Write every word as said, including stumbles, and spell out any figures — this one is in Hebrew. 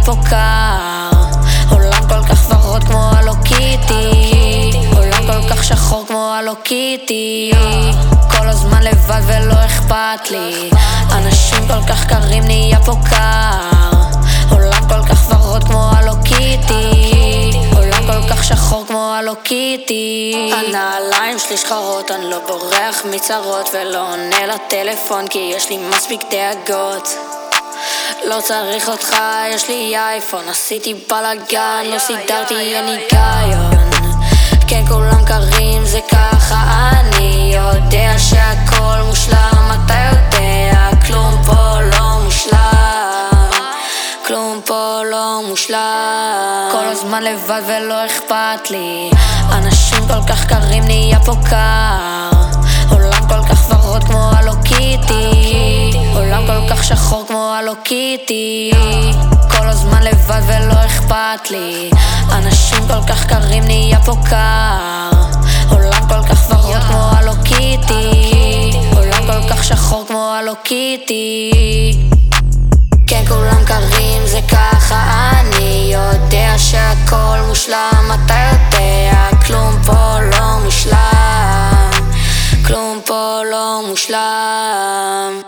פה קר. עולם כל כך ורוד כמו הלו קיטי, עולם כל כך שחור כמו הלו קיטי. כל הזמן לבד ולא אכפת לי, אנשים כל כך קרים נהיה פה קר. עולם כל כך ורוד כמו הלו קיטי, עולם כל כך שחור כמו הלו קיטי. הנעליים שלי שחרות, אני לא בורח מצרות ולא עונה לטלפון כי יש לי מספיק דאגות. לא צריך אותך, יש לי אייפון, עשיתי בלאגן, לא סידרתי הניקיון. כן כולם קרים זה ככה, אני יודע שהכל מושלם, אתה יודע כלום פה לא מושלם, כלום פה לא מושלם. כל הזמן לבד ולא אכפת לי, אנשים כל כך קרים נהיה פה קר. עולם כל כך ורוד כמו הלו קיטי, עולם כל כך שחור כמו הלו קיטי. כל הזמן לבד ולא אכפת לי, אנשים כל כך קרים נהיה פה קר. עולם כל כך ורוד כמו הלו קיטי, עולם כל כך שחור כמו הלו קיטי. כן כולם קרים זה ככה, אני יודע שהכל מושלם, אתה יודע כלום פה לא מושלם, כלום פה לא מושלם.